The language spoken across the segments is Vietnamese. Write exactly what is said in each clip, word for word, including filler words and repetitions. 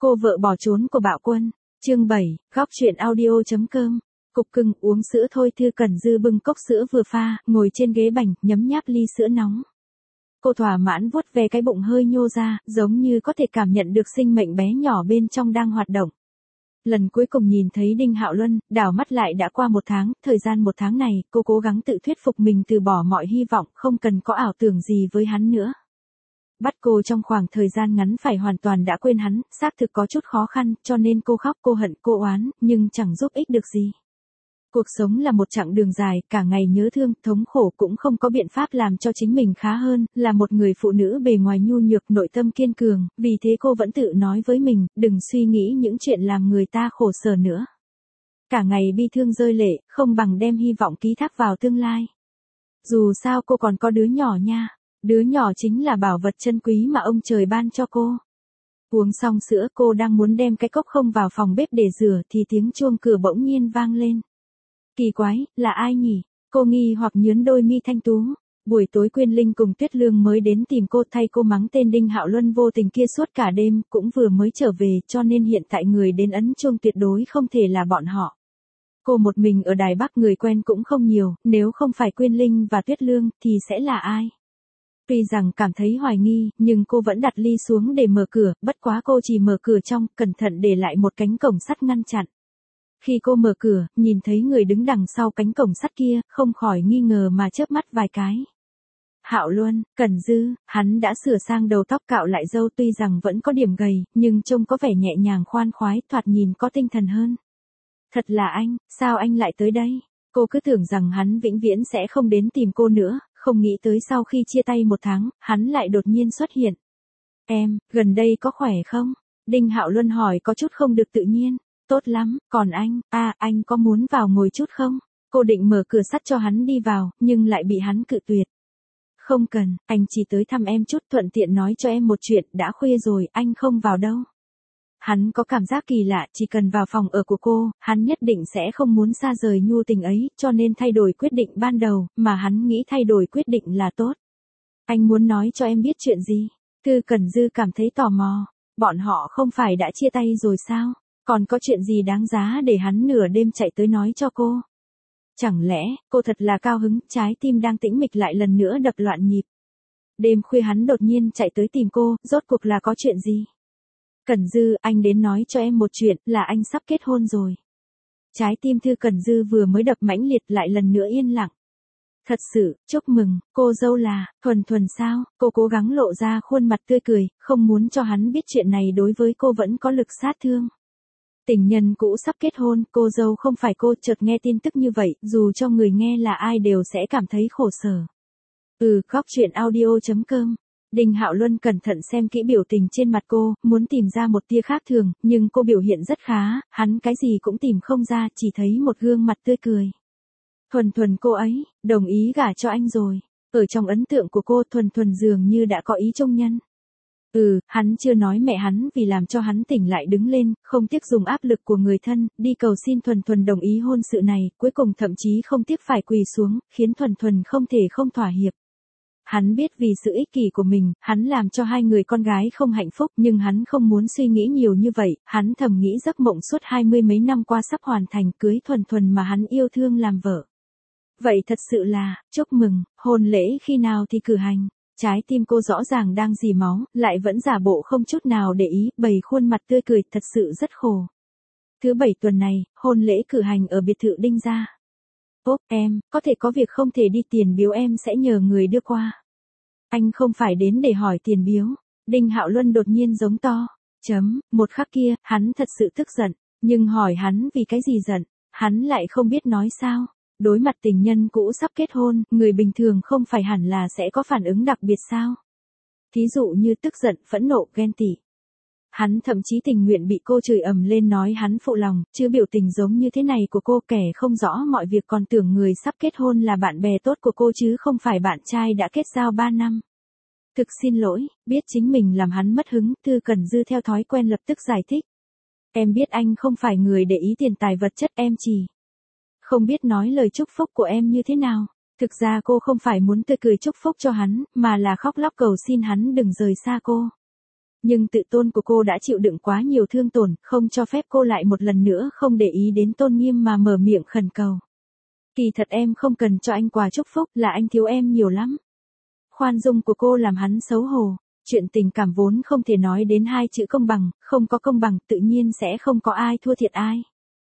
Cô vợ bỏ trốn của Bạo Quân. Chương bảy, góc truyện audio chấm com. Cục cưng uống sữa thôi. Thư Cẩn Dư bưng cốc sữa vừa pha, ngồi trên ghế bành, nhấm nháp ly sữa nóng. Cô thỏa mãn vuốt về cái bụng hơi nhô ra, giống như có thể cảm nhận được sinh mệnh bé nhỏ bên trong đang hoạt động. Lần cuối cùng nhìn thấy Đinh Hạo Luân, đảo mắt lại đã qua một tháng, thời gian một tháng này, cô cố gắng tự thuyết phục mình từ bỏ mọi hy vọng, không cần có ảo tưởng gì với hắn nữa. Bắt cô trong khoảng thời gian ngắn phải hoàn toàn đã quên hắn, xác thực có chút khó khăn, cho nên cô khóc, cô hận, cô oán, nhưng chẳng giúp ích được gì. Cuộc sống là một chặng đường dài, cả ngày nhớ thương, thống khổ cũng không có biện pháp làm cho chính mình khá hơn, là một người phụ nữ bề ngoài nhu nhược, nội tâm kiên cường, vì thế cô vẫn tự nói với mình, đừng suy nghĩ những chuyện làm người ta khổ sở nữa. Cả ngày bi thương rơi lệ, không bằng đem hy vọng ký thác vào tương lai. Dù sao cô còn có đứa nhỏ nha, đứa nhỏ chính là bảo vật chân quý mà ông trời ban cho cô. Uống xong sữa cô đang muốn đem cái cốc không vào phòng bếp để rửa thì tiếng chuông cửa bỗng nhiên vang lên. Kỳ quái, là ai nhỉ? Cô nghi hoặc nhướng đôi mi thanh tú. Buổi tối Quyên Linh cùng Tuyết Lương mới đến tìm cô thay cô mắng tên Đinh Hạo Luân vô tình kia suốt cả đêm, cũng vừa mới trở về cho nên hiện tại người đến ấn chuông tuyệt đối không thể là bọn họ. Cô một mình ở Đài Bắc người quen cũng không nhiều, nếu không phải Quyên Linh và Tuyết Lương thì sẽ là ai? Tuy rằng cảm thấy hoài nghi, nhưng cô vẫn đặt ly xuống để mở cửa, bất quá cô chỉ mở cửa trong, cẩn thận để lại một cánh cổng sắt ngăn chặn. Khi cô mở cửa, nhìn thấy người đứng đằng sau cánh cổng sắt kia, không khỏi nghi ngờ mà chớp mắt vài cái. Hạo Luân, Cẩn Dư, hắn đã sửa sang đầu tóc cạo lại râu tuy rằng vẫn có điểm gầy, nhưng trông có vẻ nhẹ nhàng khoan khoái, thoạt nhìn có tinh thần hơn. Thật là anh, sao anh lại tới đây? Cô cứ tưởng rằng hắn vĩnh viễn sẽ không đến tìm cô nữa, không nghĩ tới sau khi chia tay một tháng, hắn lại đột nhiên xuất hiện. Em, gần đây có khỏe không? Đinh Hạo Luân hỏi có chút không được tự nhiên. Tốt lắm, còn anh, à, anh có muốn vào ngồi chút không? Cô định mở cửa sắt cho hắn đi vào, nhưng lại bị hắn cự tuyệt. Không cần, anh chỉ tới thăm em chút, thuận tiện nói cho em một chuyện, đã khuya rồi, anh không vào đâu. Hắn có cảm giác kỳ lạ, chỉ cần vào phòng ở của cô, hắn nhất định sẽ không muốn xa rời nhu tình ấy, cho nên thay đổi quyết định ban đầu, mà hắn nghĩ thay đổi quyết định là tốt. Anh muốn nói cho em biết chuyện gì? Thư Cẩn Dư cảm thấy tò mò, bọn họ không phải đã chia tay rồi sao? Còn có chuyện gì đáng giá để hắn nửa đêm chạy tới nói cho cô? Chẳng lẽ, cô thật là cao hứng, trái tim đang tĩnh mịch lại lần nữa đập loạn nhịp. Đêm khuya hắn đột nhiên chạy tới tìm cô, rốt cuộc là có chuyện gì? Cẩn Dư, anh đến nói cho em một chuyện, là anh sắp kết hôn rồi. Trái tim Thư Cẩn Dư vừa mới đập mãnh liệt lại lần nữa yên lặng. Thật sự, chúc mừng, cô dâu là, Thuần Thuần sao? Cô cố gắng lộ ra khuôn mặt tươi cười, không muốn cho hắn biết chuyện này đối với cô vẫn có lực sát thương. Tình nhân cũ sắp kết hôn, cô dâu không phải cô, chợt nghe tin tức như vậy, dù cho người nghe là ai đều sẽ cảm thấy khổ sở. Ừ, góc truyện audio chấm com. Đinh Hạo Luân cẩn thận xem kỹ biểu tình trên mặt cô, muốn tìm ra một tia khác thường, nhưng cô biểu hiện rất khá, hắn cái gì cũng tìm không ra, chỉ thấy một gương mặt tươi cười. Thuần Thuần cô ấy, đồng ý gả cho anh rồi. Ở trong ấn tượng của cô, Thuần Thuần dường như đã có ý trung nhân. Ừ, hắn chưa nói mẹ hắn vì làm cho hắn tỉnh lại đứng lên, không tiếc dùng áp lực của người thân, đi cầu xin Thuần Thuần đồng ý hôn sự này, cuối cùng thậm chí không tiếc phải quỳ xuống, khiến Thuần Thuần không thể không thỏa hiệp. Hắn biết vì sự ích kỷ của mình, hắn làm cho hai người con gái không hạnh phúc, nhưng hắn không muốn suy nghĩ nhiều như vậy, hắn thầm nghĩ giấc mộng suốt hai mươi mấy năm qua sắp hoàn thành, cưới Thuần Thuần mà hắn yêu thương làm vợ. Vậy thật sự là, chúc mừng, hôn lễ khi nào thì cử hành? Trái tim cô rõ ràng đang rỉ máu, lại vẫn giả bộ không chút nào để ý, bày khuôn mặt tươi cười, thật sự rất khổ. Thứ bảy tuần này, hôn lễ cử hành ở biệt thự Đinh gia. Ốp, em, có thể có việc không thể đi, tiền biếu em sẽ nhờ người đưa qua. Anh không phải đến để hỏi tiền biếu. Đinh Hạo Luân đột nhiên giống to. Chấm, một khắc kia, hắn thật sự tức giận, nhưng hỏi hắn vì cái gì giận, hắn lại không biết nói sao. Đối mặt tình nhân cũ sắp kết hôn, người bình thường không phải hẳn là sẽ có phản ứng đặc biệt sao? Thí dụ như tức giận, phẫn nộ, ghen tị. Hắn thậm chí tình nguyện bị cô chửi ầm lên nói hắn phụ lòng, chứ biểu tình giống như thế này của cô, kẻ không rõ mọi việc còn tưởng người sắp kết hôn là bạn bè tốt của cô chứ không phải bạn trai đã kết giao ba năm. Thực xin lỗi, biết chính mình làm hắn mất hứng, Thư Cẩn Dư theo thói quen lập tức giải thích. Em biết anh không phải người để ý tiền tài vật chất, em chỉ không biết nói lời chúc phúc của em như thế nào. Thực ra cô không phải muốn tươi cười chúc phúc cho hắn, mà là khóc lóc cầu xin hắn đừng rời xa cô. Nhưng tự tôn của cô đã chịu đựng quá nhiều thương tổn, không cho phép cô lại một lần nữa không để ý đến tôn nghiêm mà mở miệng khẩn cầu. Kỳ thật em không cần cho anh quà chúc phúc, là anh thiếu em nhiều lắm. Khoan dung của cô làm hắn xấu hổ. Chuyện tình cảm vốn không thể nói đến hai chữ công bằng, không có công bằng tự nhiên sẽ không có ai thua thiệt ai.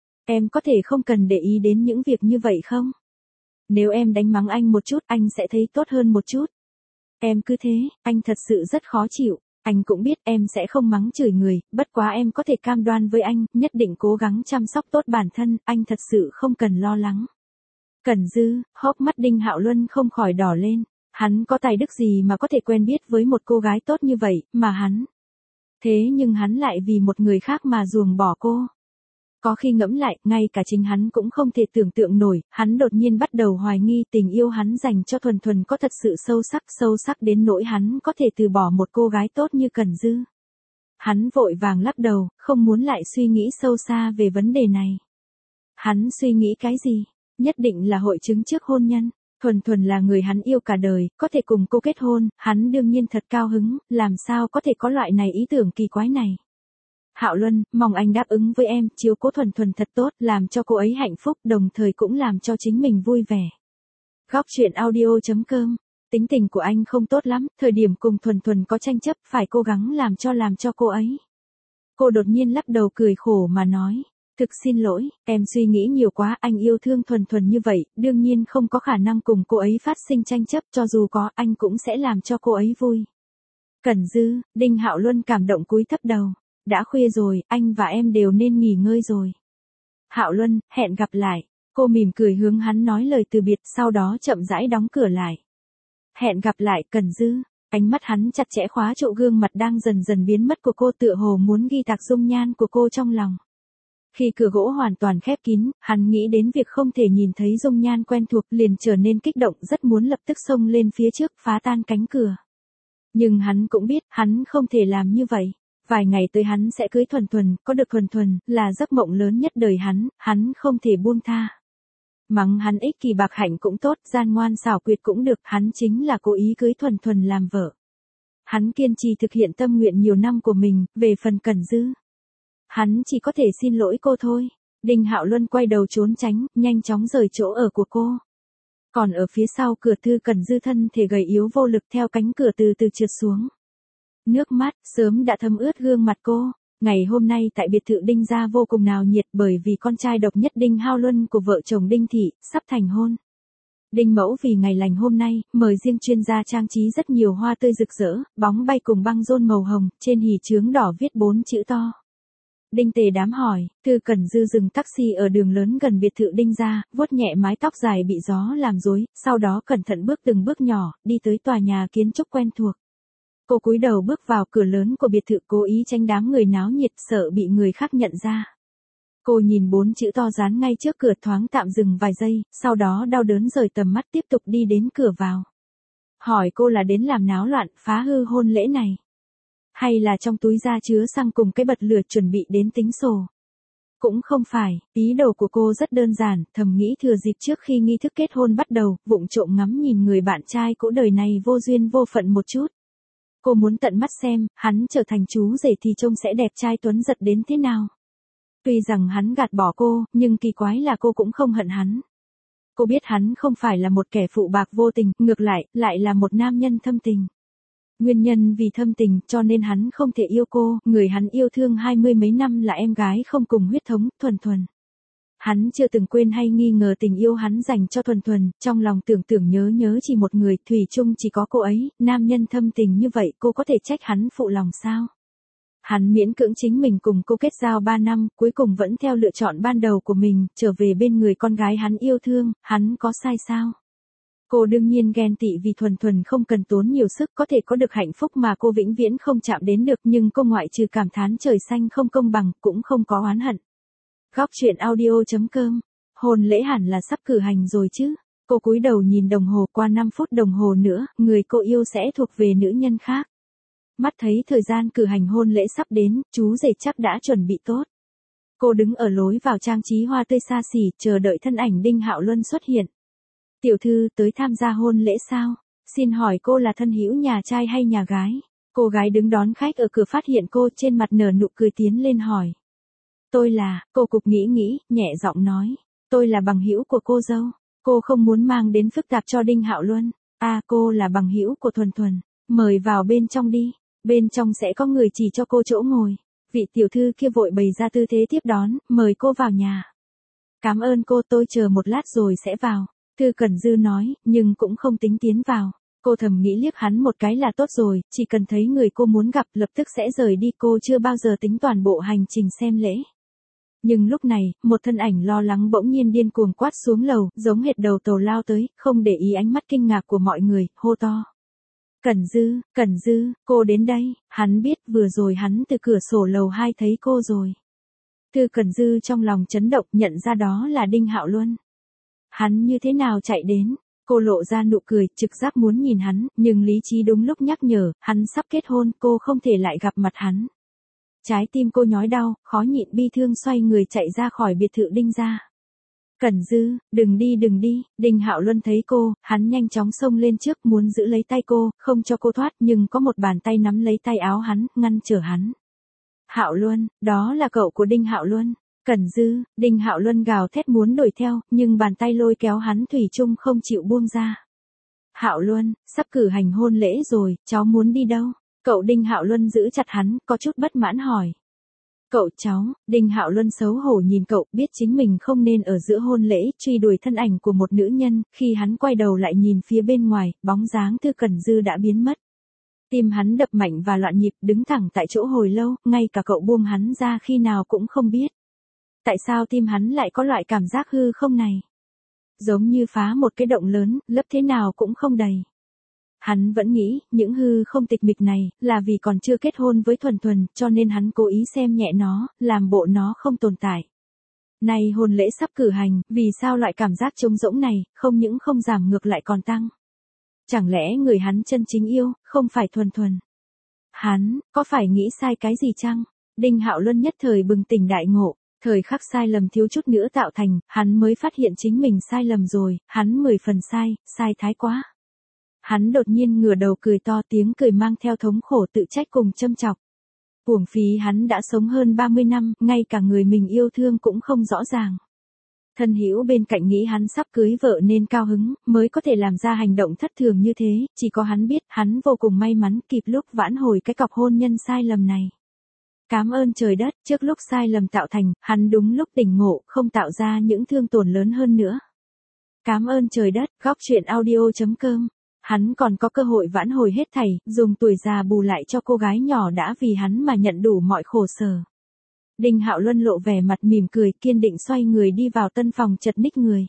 Em có thể không cần để ý đến những việc như vậy không? Nếu em đánh mắng anh một chút, anh sẽ thấy tốt hơn một chút. Em cứ thế, anh thật sự rất khó chịu. Anh cũng biết em sẽ không mắng chửi người, bất quá em có thể cam đoan với anh, nhất định cố gắng chăm sóc tốt bản thân, anh thật sự không cần lo lắng. Cẩn Dư, hốc mắt Đinh Hạo Luân không khỏi đỏ lên. Hắn có tài đức gì mà có thể quen biết với một cô gái tốt như vậy, mà hắn. Thế nhưng hắn lại vì một người khác mà ruồng bỏ cô. Có khi ngẫm lại, ngay cả chính hắn cũng không thể tưởng tượng nổi, hắn đột nhiên bắt đầu hoài nghi tình yêu hắn dành cho Thuần Thuần có thật sự sâu sắc, sâu sắc đến nỗi hắn có thể từ bỏ một cô gái tốt như Cẩn Dư. Hắn vội vàng lắc đầu, không muốn lại suy nghĩ sâu xa về vấn đề này. Hắn suy nghĩ cái gì? Nhất định là hội chứng trước hôn nhân. Thuần Thuần là người hắn yêu cả đời, có thể cùng cô kết hôn, hắn đương nhiên thật cao hứng, làm sao có thể có loại này ý tưởng kỳ quái này. Hạo Luân, mong anh đáp ứng với em, chiếu cố Thuần Thuần thật tốt, làm cho cô ấy hạnh phúc, đồng thời cũng làm cho chính mình vui vẻ. Góc truyện audio chấm com. Tính tình của anh không tốt lắm, thời điểm cùng Thuần Thuần có tranh chấp, phải cố gắng làm cho làm cho cô ấy. Cô đột nhiên lắc đầu cười khổ mà nói. Thực xin lỗi, em suy nghĩ nhiều quá, anh yêu thương Thuần Thuần như vậy, đương nhiên không có khả năng cùng cô ấy phát sinh tranh chấp, cho dù có, anh cũng sẽ làm cho cô ấy vui. Cẩn Dư, Đinh Hạo Luân cảm động cúi thấp đầu. Đã khuya rồi, anh và em đều nên nghỉ ngơi rồi. Hạo Luân, hẹn gặp lại. Cô mỉm cười hướng hắn nói lời từ biệt, sau đó chậm rãi đóng cửa lại. Hẹn gặp lại, Cẩn Dư. Ánh mắt hắn chặt chẽ khóa trụ gương mặt đang dần dần biến mất của cô, tựa hồ muốn ghi tạc dung nhan của cô trong lòng. Khi cửa gỗ hoàn toàn khép kín, hắn nghĩ đến việc không thể nhìn thấy dung nhan quen thuộc, liền trở nên kích động, rất muốn lập tức xông lên phía trước phá tan cánh cửa. Nhưng hắn cũng biết, hắn không thể làm như vậy. Vài ngày tới hắn sẽ cưới Thuần Thuần, có được Thuần Thuần, là giấc mộng lớn nhất đời hắn, hắn không thể buông tha. Mắng hắn ích kỷ bạc hạnh cũng tốt, gian ngoan xảo quyệt cũng được, hắn chính là cố ý cưới Thuần Thuần làm vợ. Hắn kiên trì thực hiện tâm nguyện nhiều năm của mình, về phần Cẩn Dư. Hắn chỉ có thể xin lỗi cô thôi. Đinh Hạo Luân quay đầu trốn tránh, nhanh chóng rời chỗ ở của cô. Còn ở phía sau cửa Thư Cẩn Dư thân thể gầy yếu vô lực theo cánh cửa từ từ trượt xuống. Nước mắt sớm đã thấm ướt gương mặt cô. Ngày hôm nay tại biệt thự Đinh gia vô cùng náo nhiệt bởi vì con trai độc nhất Đinh Hạo Luân của vợ chồng Đinh Thị sắp thành hôn. Đinh mẫu vì ngày lành hôm nay, mời riêng chuyên gia trang trí rất nhiều hoa tươi rực rỡ, bóng bay cùng băng rôn màu hồng, trên hỉ chướng đỏ viết bốn chữ to. Đinh Tề đám hỏi, Thư Cẩn Dư dừng taxi ở đường lớn gần biệt thự Đinh gia, vuốt nhẹ mái tóc dài bị gió làm rối, sau đó cẩn thận bước từng bước nhỏ, đi tới tòa nhà kiến trúc quen thuộc. Cô cúi đầu bước vào cửa lớn của biệt thự, cố ý tránh đám người náo nhiệt, sợ bị người khác nhận ra. Cô nhìn bốn chữ to dán ngay trước cửa, thoáng tạm dừng vài giây, sau đó đau đớn rời tầm mắt tiếp tục đi đến cửa vào. Hỏi cô là đến làm náo loạn, phá hư hôn lễ này, hay là trong túi da chứa xăng cùng cái bật lửa chuẩn bị đến tính sổ? Cũng không phải, ý đồ của cô rất đơn giản, thầm nghĩ thừa dịp trước khi nghi thức kết hôn bắt đầu, vụng trộm ngắm nhìn người bạn trai cũ đời này vô duyên vô phận một chút. Cô muốn tận mắt xem, hắn trở thành chú rể thì trông sẽ đẹp trai tuấn giật đến thế nào. Tuy rằng hắn gạt bỏ cô, nhưng kỳ quái là cô cũng không hận hắn. Cô biết hắn không phải là một kẻ phụ bạc vô tình, ngược lại, lại là một nam nhân thâm tình. Nguyên nhân vì thâm tình, cho nên hắn không thể yêu cô, người hắn yêu thương hai mươi mấy năm là em gái không cùng huyết thống, Thuần Thuần. Hắn chưa từng quên hay nghi ngờ tình yêu hắn dành cho Thuần Thuần, trong lòng tưởng tưởng nhớ nhớ chỉ một người, thủy chung chỉ có cô ấy, nam nhân thâm tình như vậy, cô có thể trách hắn phụ lòng sao? Hắn miễn cưỡng chính mình cùng cô kết giao ba năm, cuối cùng vẫn theo lựa chọn ban đầu của mình, trở về bên người con gái hắn yêu thương, hắn có sai sao? Cô đương nhiên ghen tị vì Thuần Thuần không cần tốn nhiều sức có thể có được hạnh phúc mà cô vĩnh viễn không chạm đến được, nhưng cô ngoại trừ cảm thán trời xanh không công bằng, cũng không có oán hận. Góc truyện audio chấm com. Hôn lễ hẳn là sắp cử hành rồi chứ. Cô cúi đầu nhìn đồng hồ, qua năm phút đồng hồ nữa, người cô yêu sẽ thuộc về nữ nhân khác. Mắt thấy thời gian cử hành hôn lễ sắp đến, chú rể chắc đã chuẩn bị tốt. Cô đứng ở lối vào trang trí hoa tươi xa xỉ, chờ đợi thân ảnh Đinh Hạo Luân xuất hiện. Tiểu thư tới tham gia hôn lễ sao? Xin hỏi cô là thân hữu nhà trai hay nhà gái? Cô gái đứng đón khách ở cửa phát hiện cô, trên mặt nở nụ cười tiến lên hỏi. Tôi là, cô cục nghĩ nghĩ, nhẹ giọng nói. Tôi là bằng hữu của cô dâu. Cô không muốn mang đến phức tạp cho Đinh Hạo Luân. À, cô là bằng hữu của Thuần Thuần. Mời vào bên trong đi. Bên trong sẽ có người chỉ cho cô chỗ ngồi. Vị tiểu thư kia vội bày ra tư thế tiếp đón, mời cô vào nhà. Cảm ơn cô, tôi chờ một lát rồi sẽ vào. Thư Cẩn Dư nói, nhưng cũng không tính tiến vào. Cô thầm nghĩ liếc hắn một cái là tốt rồi, chỉ cần thấy người cô muốn gặp lập tức sẽ rời đi, cô chưa bao giờ tính toàn bộ hành trình xem lễ. Nhưng lúc này, một thân ảnh lo lắng bỗng nhiên điên cuồng quát xuống lầu, giống hệt đầu tàu lao tới, không để ý ánh mắt kinh ngạc của mọi người, hô to. Cẩn Dư, Cẩn Dư, cô đến đây. Hắn biết vừa rồi hắn từ cửa sổ lầu hai thấy cô rồi. Thư Cẩn Dư trong lòng chấn động, nhận ra đó là Đinh Hạo Luân. Hắn như thế nào chạy đến? Cô lộ ra nụ cười, trực giác muốn nhìn hắn, nhưng lý trí đúng lúc nhắc nhở, hắn sắp kết hôn, cô không thể lại gặp mặt hắn. Trái tim cô nhói đau, khó nhịn bi thương xoay người chạy ra khỏi biệt thự Đinh gia. Cẩn Dư, đừng đi đừng đi. Đinh Hạo Luân thấy cô, hắn nhanh chóng xông lên trước muốn giữ lấy tay cô, không cho cô thoát, nhưng có một bàn tay nắm lấy tay áo hắn, ngăn trở hắn. Hạo Luân, đó là cậu của Đinh Hạo Luân. Cẩn Dư, Đinh Hạo Luân gào thét muốn đuổi theo, nhưng bàn tay lôi kéo hắn thủy chung không chịu buông ra. Hạo Luân, sắp cử hành hôn lễ rồi, cháu muốn đi đâu? Cậu Đinh Hạo Luân giữ chặt hắn, có chút bất mãn hỏi. Cậu cháu, Đinh Hạo Luân xấu hổ nhìn cậu, biết chính mình không nên ở giữa hôn lễ, truy đuổi thân ảnh của một nữ nhân, khi hắn quay đầu lại nhìn phía bên ngoài, bóng dáng Thư Cẩn Dư đã biến mất. Tim hắn đập mạnh và loạn nhịp, đứng thẳng tại chỗ hồi lâu, ngay cả cậu buông hắn ra khi nào cũng không biết. Tại sao tim hắn lại có loại cảm giác hư không này? Giống như phá một cái động lớn, lấp thế nào cũng không đầy. Hắn vẫn nghĩ, những hư không tịch mịch này, là vì còn chưa kết hôn với Thuần Thuần, cho nên hắn cố ý xem nhẹ nó, làm bộ nó không tồn tại. Nay hôn lễ sắp cử hành, vì sao loại cảm giác trống rỗng này, không những không giảm ngược lại còn tăng? Chẳng lẽ người hắn chân chính yêu, không phải Thuần Thuần? Hắn, có phải nghĩ sai cái gì chăng? Đinh Hạo Luân nhất thời bừng tỉnh đại ngộ. Thời khắc sai lầm thiếu chút nữa tạo thành, hắn mới phát hiện chính mình sai lầm rồi, hắn mười phần sai, sai thái quá. Hắn đột nhiên ngửa đầu cười to, tiếng cười mang theo thống khổ tự trách cùng châm chọc. Uổng phí hắn đã sống hơn ba mươi năm, ngay cả người mình yêu thương cũng không rõ ràng. Thân hữu bên cạnh nghĩ hắn sắp cưới vợ nên cao hứng, mới có thể làm ra hành động thất thường như thế, chỉ có hắn biết, hắn vô cùng may mắn kịp lúc vãn hồi cái cọc hôn nhân sai lầm này. Cảm ơn trời đất, trước lúc sai lầm tạo thành, hắn đúng lúc tỉnh ngộ, không tạo ra những thương tổn lớn hơn nữa. Cảm ơn trời đất, góc truyện audio chấm com. Hắn còn có cơ hội vãn hồi hết thảy, dùng tuổi già bù lại cho cô gái nhỏ đã vì hắn mà nhận đủ mọi khổ sở. Đinh Hạo Luân lộ vẻ mặt mỉm cười, kiên định xoay người đi vào tân phòng chật ních người.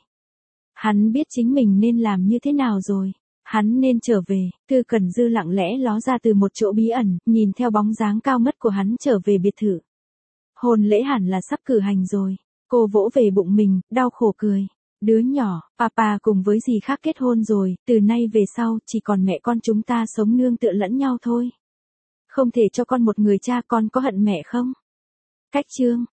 Hắn biết chính mình nên làm như thế nào rồi. Hắn nên trở về. Thư Cẩn Dư lặng lẽ ló ra từ một chỗ bí ẩn, nhìn theo bóng dáng cao mất của hắn trở về biệt thự. Hôn lễ hẳn là sắp cử hành rồi. Cô vỗ về bụng mình, đau khổ cười. Đứa nhỏ, papa cùng với dì khác kết hôn rồi, từ nay về sau, chỉ còn mẹ con chúng ta sống nương tựa lẫn nhau thôi. Không thể cho con một người cha, con có hận mẹ không? Cách chương.